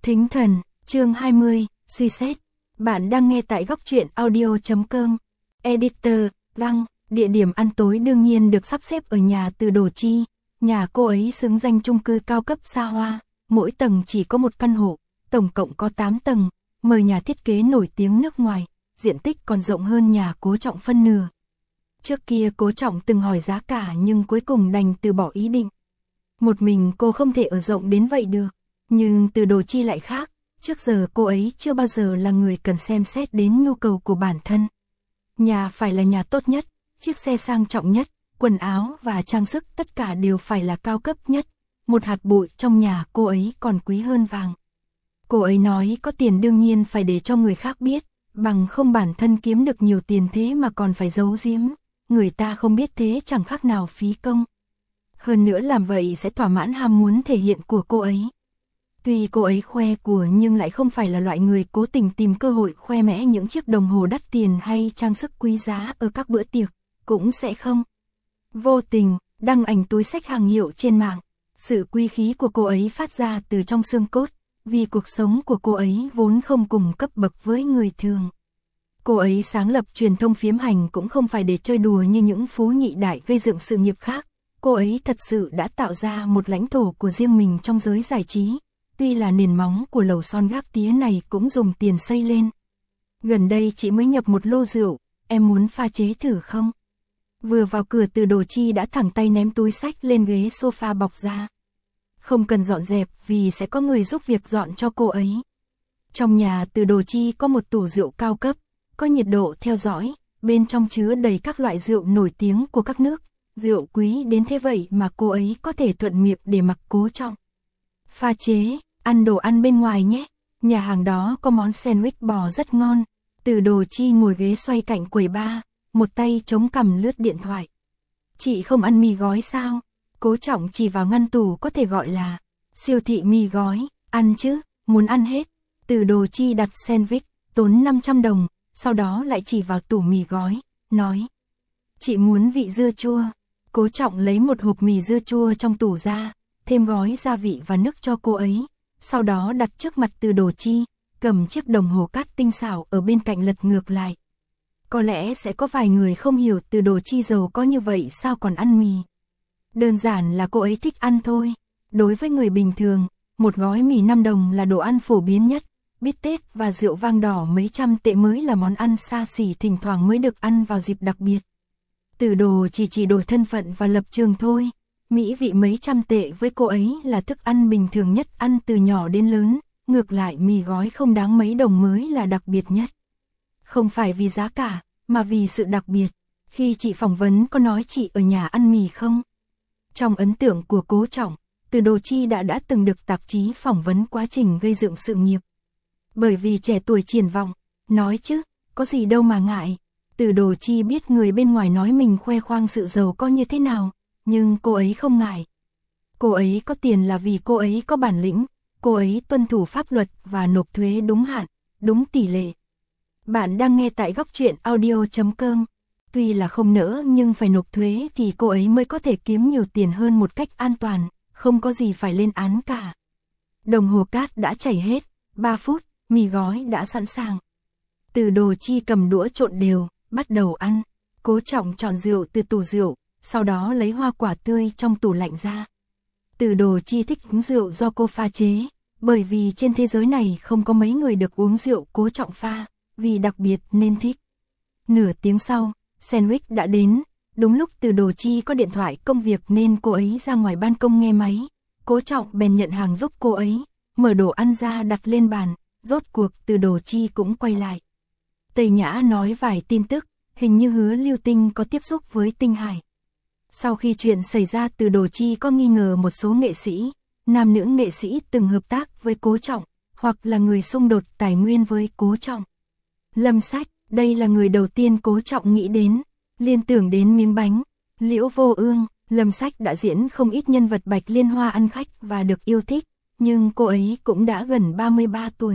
Thính thần, chương 20, suy xét. Bạn đang nghe tại góc truyện audio.com. Editor, Đăng, địa điểm ăn tối đương nhiên được sắp xếp ở nhà Từ Đồ Chi. Nhà cô ấy xứng danh chung cư cao cấp xa hoa, mỗi tầng chỉ có một căn hộ, tổng cộng có 8 tầng, mời nhà thiết kế nổi tiếng nước ngoài, diện tích còn rộng hơn nhà Cố Trọng phân nửa. Trước kia Cố Trọng từng hỏi giá cả nhưng cuối cùng đành từ bỏ ý định. Một mình cô không thể ở rộng đến vậy được, nhưng Từ Đồ Chi lại khác, trước giờ cô ấy chưa bao giờ là người cần xem xét đến nhu cầu của bản thân. Nhà phải là nhà tốt nhất, chiếc xe sang trọng nhất, quần áo và trang sức tất cả đều phải là cao cấp nhất, một hạt bụi trong nhà cô ấy còn quý hơn vàng. Cô ấy nói có tiền đương nhiên phải để cho người khác biết, bằng không bản thân kiếm được nhiều tiền thế mà còn phải giấu giếm, người ta không biết thế chẳng khác nào phí công. Hơn nữa làm vậy sẽ thỏa mãn ham muốn thể hiện của cô ấy. Tuy cô ấy khoe của nhưng lại không phải là loại người cố tình tìm cơ hội khoe mẽ những chiếc đồng hồ đắt tiền hay trang sức quý giá ở các bữa tiệc, cũng sẽ không vô tình đăng ảnh túi xách hàng hiệu trên mạng. Sự quý khí của cô ấy phát ra từ trong xương cốt, vì cuộc sống của cô ấy vốn không cùng cấp bậc với người thường. Cô ấy sáng lập truyền thông phiếm hành cũng không phải để chơi đùa như những phú nhị đại gây dựng sự nghiệp khác. Cô ấy thật sự đã tạo ra một lãnh thổ của riêng mình trong giới giải trí. Tuy là nền móng của lầu son gác tía này cũng dùng tiền xây lên. Gần đây chị mới nhập một lô rượu, em muốn pha chế thử không? Vừa vào cửa Từ Đồ Chi đã thẳng tay ném túi xách lên ghế sofa bọc ra. Không cần dọn dẹp vì sẽ có người giúp việc dọn cho cô ấy. Trong nhà Từ Đồ Chi có một tủ rượu cao cấp, có nhiệt độ theo dõi, bên trong chứa đầy các loại rượu nổi tiếng của các nước. Rượu quý đến thế vậy mà cô ấy có thể thuận miệng để mặc Cố Trọng pha chế, ăn đồ ăn bên ngoài nhé. Nhà hàng đó có món sandwich bò rất ngon. Từ Đồ Chi ngồi ghế xoay cạnh quầy bar, một tay chống cằm lướt điện thoại. Chị không ăn mì gói sao? Cố Trọng chỉ vào ngăn tủ có thể gọi là siêu thị mì gói, ăn chứ, muốn ăn hết. Từ Đồ Chi đặt sandwich, tốn 500 đồng, sau đó lại chỉ vào tủ mì gói, nói. Chị muốn vị dưa chua. Cố Trọng lấy một hộp mì dưa chua trong tủ ra, thêm gói gia vị và nước cho cô ấy, sau đó đặt trước mặt Từ Đồ Chi, cầm chiếc đồng hồ cát tinh xảo ở bên cạnh lật ngược lại. Có lẽ sẽ có vài người không hiểu Từ Đồ Chi giàu có như vậy sao còn ăn mì. Đơn giản là cô ấy thích ăn thôi. Đối với người bình thường, một gói mì 5 đồng là đồ ăn phổ biến nhất, bít tết và rượu vang đỏ mấy trăm tệ mới là món ăn xa xỉ thỉnh thoảng mới được ăn vào dịp đặc biệt. Từ Đồ chỉ đổi thân phận và lập trường thôi. Mỹ vị mấy trăm tệ với cô ấy là thức ăn bình thường nhất ăn từ nhỏ đến lớn, ngược lại mì gói không đáng mấy đồng mới là đặc biệt nhất. Không phải vì giá cả, mà vì sự đặc biệt. Khi chị phỏng vấn có nói chị ở nhà ăn mì không? Trong ấn tượng của Cố Trọng, Từ Đồ Chi đã từng được tạp chí phỏng vấn quá trình gây dựng sự nghiệp. Bởi vì trẻ tuổi triển vọng, nói chứ, có gì đâu mà ngại. Từ Đồ Chi biết người bên ngoài nói mình khoe khoang sự giàu có như thế nào, nhưng cô ấy không ngại. Cô ấy có tiền là vì cô ấy có bản lĩnh, cô ấy tuân thủ pháp luật và nộp thuế đúng hạn, đúng tỷ lệ. Bạn đang nghe tại góc truyện audio.com. Tuy là không nỡ nhưng phải nộp thuế thì cô ấy mới có thể kiếm nhiều tiền hơn một cách an toàn, không có gì phải lên án cả. Đồng hồ cát đã chảy hết, 3 phút, mì gói đã sẵn sàng. Từ Đồ Chi cầm đũa trộn đều, bắt đầu ăn. Cố Trọng chọn rượu từ tủ rượu, sau đó lấy hoa quả tươi trong tủ lạnh ra. Từ Đồ Chi thích uống rượu do cô pha chế, bởi vì trên thế giới này không có mấy người được uống rượu Cố Trọng pha, vì đặc biệt nên thích. Nửa tiếng sau, sandwich đã đến, đúng lúc Từ Đồ Chi có điện thoại công việc nên cô ấy ra ngoài ban công nghe máy. Cố Trọng bèn nhận hàng giúp cô ấy, mở đồ ăn ra đặt lên bàn, rốt cuộc Từ Đồ Chi cũng quay lại. Tây Nhã nói vài tin tức, hình như Hứa Lưu Tinh có tiếp xúc với Tinh Hải. Sau khi chuyện xảy ra Từ Đồ Chi có nghi ngờ một số nghệ sĩ, nam nữ nghệ sĩ từng hợp tác với Cố Trọng, hoặc là người xung đột tài nguyên với Cố Trọng. Lâm Sách, đây là người đầu tiên Cố Trọng nghĩ đến, liên tưởng đến miếng bánh. Liễu Vô Ương, Lâm Sách đã diễn không ít nhân vật Bạch Liên Hoa ăn khách và được yêu thích, nhưng cô ấy cũng đã gần 33 tuổi.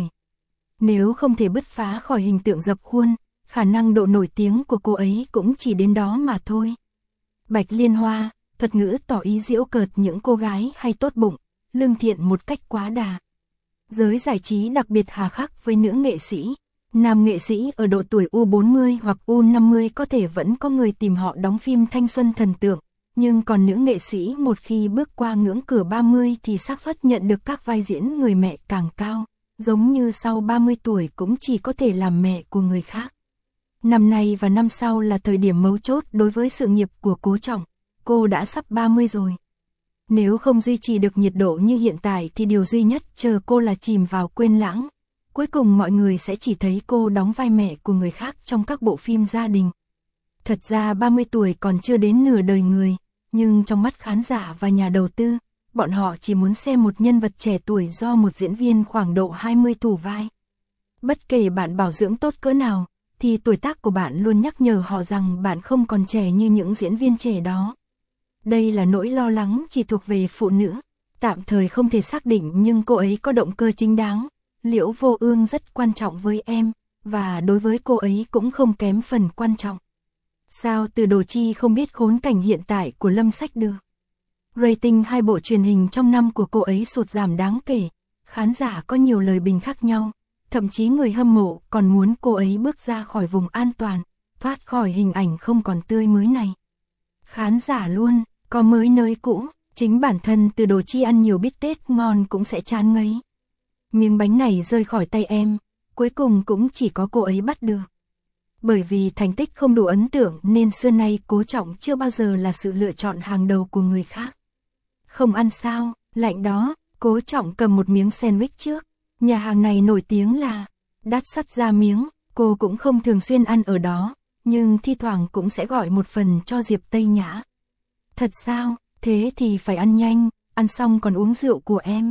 Nếu không thể bứt phá khỏi hình tượng dập khuôn, khả năng độ nổi tiếng của cô ấy cũng chỉ đến đó mà thôi. Bạch Liên Hoa, thuật ngữ tỏ ý giễu cợt những cô gái hay tốt bụng, lương thiện một cách quá đà. Giới giải trí đặc biệt hà khắc với nữ nghệ sĩ. Nam nghệ sĩ ở độ tuổi U40 hoặc U50 có thể vẫn có người tìm họ đóng phim thanh xuân thần tượng, nhưng còn nữ nghệ sĩ một khi bước qua ngưỡng cửa 30 thì xác suất nhận được các vai diễn người mẹ càng cao, giống như sau 30 tuổi cũng chỉ có thể làm mẹ của người khác. Năm nay và năm sau là thời điểm mấu chốt đối với sự nghiệp của Cố Trọng, cô đã sắp 30 rồi. Nếu không duy trì được nhiệt độ như hiện tại thì điều duy nhất chờ cô là chìm vào quên lãng. Cuối cùng mọi người sẽ chỉ thấy cô đóng vai mẹ của người khác trong các bộ phim gia đình. Thật ra 30 tuổi còn chưa đến nửa đời người, nhưng trong mắt khán giả và nhà đầu tư, bọn họ chỉ muốn xem một nhân vật trẻ tuổi do một diễn viên khoảng độ 20 thủ vai. Bất kể bạn bảo dưỡng tốt cỡ nào, thì tuổi tác của bạn luôn nhắc nhở họ rằng bạn không còn trẻ như những diễn viên trẻ đó. Đây là nỗi lo lắng chỉ thuộc về phụ nữ, tạm thời không thể xác định nhưng cô ấy có động cơ chính đáng. Liễu Vô Ương rất quan trọng với em, và đối với cô ấy cũng không kém phần quan trọng. Sao Từ Đồ Chi không biết khốn cảnh hiện tại của Lâm Sách được? Rating 2 bộ truyền hình trong năm của cô ấy sụt giảm đáng kể, khán giả có nhiều lời bình khác nhau, thậm chí người hâm mộ còn muốn cô ấy bước ra khỏi vùng an toàn, thoát khỏi hình ảnh không còn tươi mới này. Khán giả luôn, có mới nới cũ, chính bản thân Từ Đồ Chi ăn nhiều bít tết ngon cũng sẽ chán ngấy. Miếng bánh này rơi khỏi tay em, cuối cùng cũng chỉ có cô ấy bắt được. Bởi vì thành tích không đủ ấn tượng nên xưa nay Cố Trọng chưa bao giờ là sự lựa chọn hàng đầu của người khác. Không ăn sao, lạnh đó, Cố Trọng cầm một miếng sandwich trước. Nhà hàng này nổi tiếng là đắt sắt ra miếng, cô cũng không thường xuyên ăn ở đó, nhưng thi thoảng cũng sẽ gọi một phần cho Diệp Tây Nhã. Thật sao, thế thì phải ăn nhanh, ăn xong còn uống rượu của em.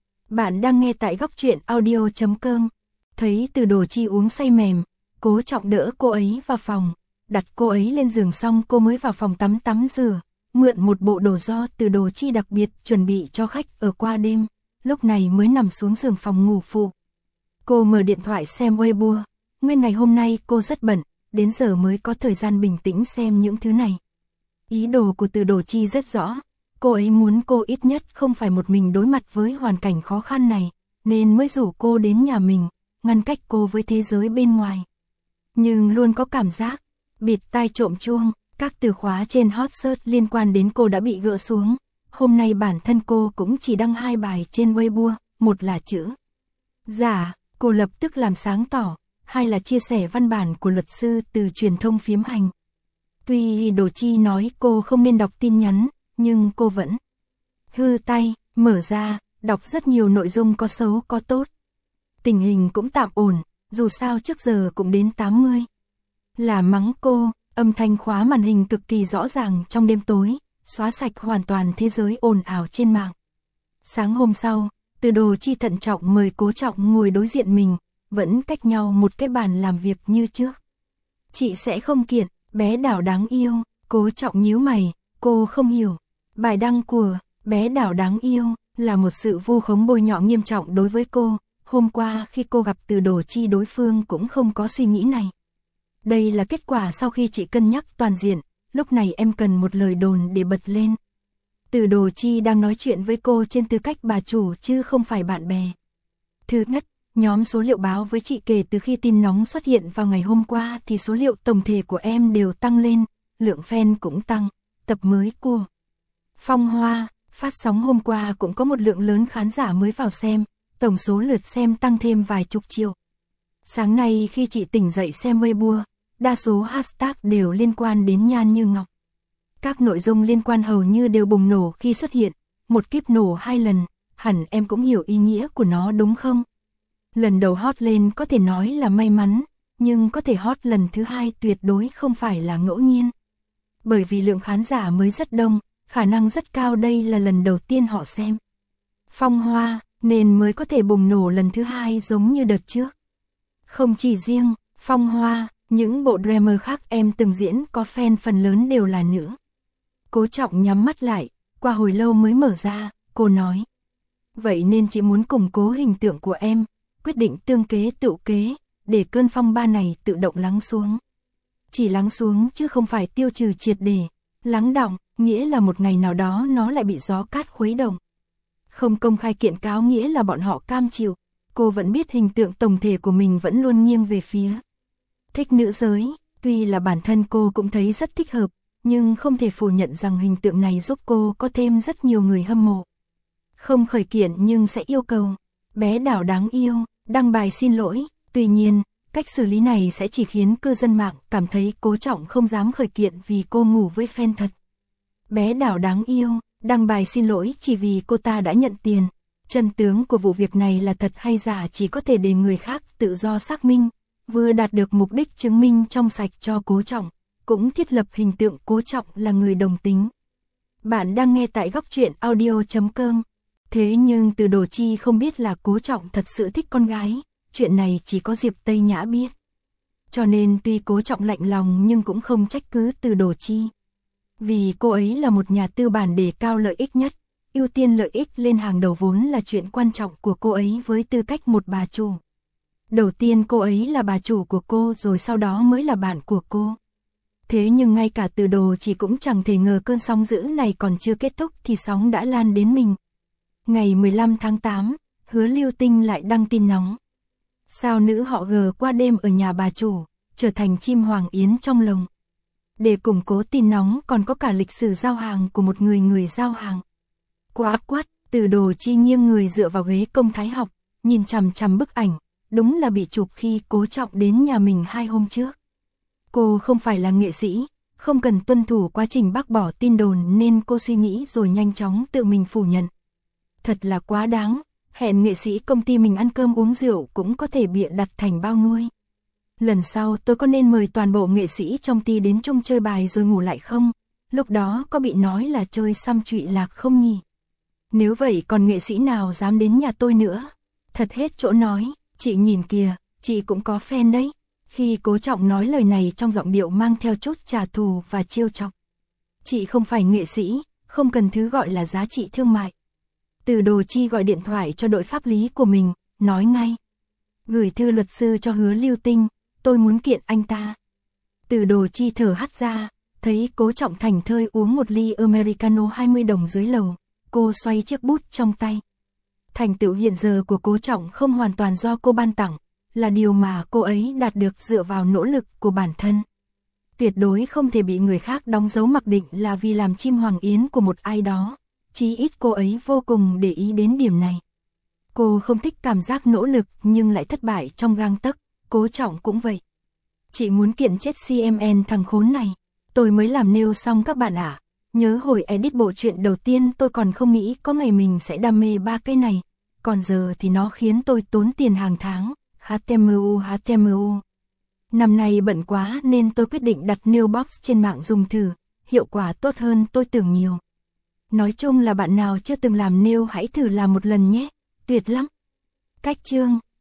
Bạn đang nghe tại góc truyện audio.com. Thấy Từ Đồ Chi uống say mềm, Cố Trọng đỡ cô ấy vào phòng, đặt cô ấy lên giường xong cô mới vào phòng tắm rửa, mượn một bộ đồ do Từ Đồ Chi đặc biệt chuẩn bị cho khách ở qua đêm, lúc này mới nằm xuống giường phòng ngủ phụ. Cô mở điện thoại xem Weibo, nguyên ngày hôm nay cô rất bận, đến giờ mới có thời gian bình tĩnh xem những thứ này. Ý đồ của Từ Đồ Chi rất rõ. Cô ấy muốn cô ít nhất không phải một mình đối mặt với hoàn cảnh khó khăn này, nên mới rủ cô đến nhà mình, ngăn cách cô với thế giới bên ngoài. Nhưng luôn có cảm giác, bịt tai trộm chuông, các từ khóa trên hot search liên quan đến cô đã bị gỡ xuống. Hôm nay bản thân cô cũng chỉ đăng 2 bài trên Weibo, một là chữ giả, cô lập tức làm sáng tỏ, 2 là chia sẻ văn bản của luật sư từ truyền thông phiếm hành. Tuy Đồ Chi nói cô không nên đọc tin nhắn, nhưng cô vẫn hư tay, mở ra, đọc rất nhiều nội dung có xấu có tốt. Tình hình cũng tạm ổn, dù sao trước giờ cũng đến 80. Là mắng cô, âm thanh khóa màn hình cực kỳ rõ ràng trong đêm tối, xóa sạch hoàn toàn thế giới ồn ào trên mạng. Sáng hôm sau, Từ Đồ Chi thận trọng mời Cố Trọng ngồi đối diện mình, vẫn cách nhau một cái bàn làm việc như trước. Chị sẽ không kiện, bé Đảo đáng yêu, Cố Trọng nhíu mày, cô không hiểu. Bài đăng của bé Đảo đáng yêu là một sự vu khống bôi nhọ nghiêm trọng đối với cô. Hôm qua khi cô gặp Từ Đồ Chi đối phương cũng không có suy nghĩ này. Đây là kết quả sau khi chị cân nhắc toàn diện, lúc này em cần một lời đồn để bật lên. Từ Đồ Chi đang nói chuyện với cô trên tư cách bà chủ chứ không phải bạn bè. Thứ nhất, nhóm số liệu báo với chị kể từ khi tin nóng xuất hiện vào ngày hôm qua thì số liệu tổng thể của em đều tăng lên, lượng fan cũng tăng, tập mới của Phong Hoa, phát sóng hôm qua cũng có một lượng lớn khán giả mới vào xem, tổng số lượt xem tăng thêm vài chục triệu. Sáng nay khi chị tỉnh dậy xem Weibo, đa số hashtag đều liên quan đến Nhan Như Ngọc. Các nội dung liên quan hầu như đều bùng nổ khi xuất hiện, một kíp nổ 2 lần, hẳn em cũng hiểu ý nghĩa của nó đúng không? Lần đầu hot lên có thể nói là may mắn, nhưng có thể hot lần thứ 2 tuyệt đối không phải là ngẫu nhiên. Bởi vì lượng khán giả mới rất đông, khả năng rất cao đây là lần đầu tiên họ xem Phong Hoa, nên mới có thể bùng nổ lần thứ 2 giống như đợt trước. Không chỉ riêng Phong Hoa, những bộ drama khác em từng diễn có fan phần lớn đều là nữ. Cố Trọng nhắm mắt lại, qua hồi lâu mới mở ra, cô nói. Vậy nên chị muốn củng cố hình tượng của em, quyết định tương kế tựu kế, để cơn phong ba này tự động lắng xuống. Chỉ lắng xuống chứ không phải tiêu trừ triệt để, lắng đọng, nghĩa là một ngày nào đó nó lại bị gió cát khuấy động. Không công khai kiện cáo nghĩa là bọn họ cam chịu, cô vẫn biết hình tượng tổng thể của mình vẫn luôn nghiêng về phía thích nữ giới, tuy là bản thân cô cũng thấy rất thích hợp, nhưng không thể phủ nhận rằng hình tượng này giúp cô có thêm rất nhiều người hâm mộ. Không khởi kiện nhưng sẽ yêu cầu bé đảo đáng yêu đăng bài xin lỗi, tuy nhiên, cách xử lý này sẽ chỉ khiến cư dân mạng cảm thấy Cố Trọng không dám khởi kiện vì cô ngủ với fan thật. Bé đảo đáng yêu, đăng bài xin lỗi chỉ vì cô ta đã nhận tiền. Chân tướng của vụ việc này là thật hay giả chỉ có thể để người khác tự do xác minh, vừa đạt được mục đích chứng minh trong sạch cho Cố Trọng, cũng thiết lập hình tượng Cố Trọng là người đồng tính. Bạn đang nghe tại Góc Truyện Audio.com. Thế nhưng Từ Đồ Chi không biết là Cố Trọng thật sự thích con gái, chuyện này chỉ có Diệp Tây Nhã biết. Cho nên tuy Cố Trọng lạnh lòng nhưng cũng không trách cứ Từ Đồ Chi. Vì cô ấy là một nhà tư bản đề cao lợi ích nhất, ưu tiên lợi ích lên hàng đầu vốn là chuyện quan trọng của cô ấy với tư cách một bà chủ. Đầu tiên cô ấy là bà chủ của cô rồi sau đó mới là bạn của cô. Thế nhưng ngay cả Từ Đồ Chi cũng chẳng thể ngờ cơn sóng dữ này còn chưa kết thúc thì sóng đã lan đến mình. Ngày 15 tháng 8, Hứa Lưu Tinh lại đăng tin nóng. Sao nữ họ G qua đêm ở nhà bà chủ, trở thành chim hoàng yến trong lồng. Để củng cố tin nóng còn có cả lịch sử giao hàng của một người giao hàng. Quá quát, Từ Đồ Chi nghiêng người dựa vào ghế công thái học, nhìn chằm chằm bức ảnh, đúng là bị chụp khi Cố Trọng đến nhà mình 2 hôm trước. Cô không phải là nghệ sĩ, không cần tuân thủ quá trình bác bỏ tin đồn nên cô suy nghĩ rồi nhanh chóng tự mình phủ nhận. Thật là quá đáng, hẹn nghệ sĩ công ty mình ăn cơm uống rượu cũng có thể bịa đặt thành bao nuôi. Lần sau tôi có nên mời toàn bộ nghệ sĩ trong ty đến chung chơi bài rồi ngủ lại không? Lúc đó có bị nói là chơi xăm trụy lạc không nhỉ? Nếu vậy còn nghệ sĩ nào dám đến nhà tôi nữa? Thật hết chỗ nói, chị nhìn kìa, chị cũng có fan đấy. Khi Cố Trọng nói lời này trong giọng điệu mang theo chút trả thù và trêu chọc. Chị không phải nghệ sĩ, không cần thứ gọi là giá trị thương mại. Từ Đồ Chi gọi điện thoại cho đội pháp lý của mình, nói ngay. Gửi thư luật sư cho Hứa Lưu Tinh, tôi muốn kiện anh ta. Từ Đồ Chi thở hắt ra, thấy Cố Trọng thảnh thơi uống một ly Americano 20 đồng dưới lầu, cô xoay chiếc bút trong tay. Thành tựu hiện giờ của Cố Trọng không hoàn toàn do cô ban tặng, là điều mà cô ấy đạt được dựa vào nỗ lực của bản thân. Tuyệt đối không thể bị người khác đóng dấu mặc định là vì làm chim hoàng yến của một ai đó, chí ít cô ấy vô cùng để ý đến điểm này. Cô không thích cảm giác nỗ lực nhưng lại thất bại trong gang tấc, Cố Trọng cũng vậy. Chị muốn kiện chết CMN thằng khốn này, tôi mới làm nail xong các bạn ạ. Nhớ hồi edit bộ truyện đầu tiên tôi còn không nghĩ có ngày mình sẽ đam mê ba cái này, còn giờ thì nó khiến tôi tốn tiền hàng tháng, HTML. Năm nay bận quá nên tôi quyết định đặt nail box trên mạng dùng thử, hiệu quả tốt hơn tôi tưởng nhiều. Nói chung là bạn nào chưa từng làm nail hãy thử làm một lần nhé, tuyệt lắm. Cách chương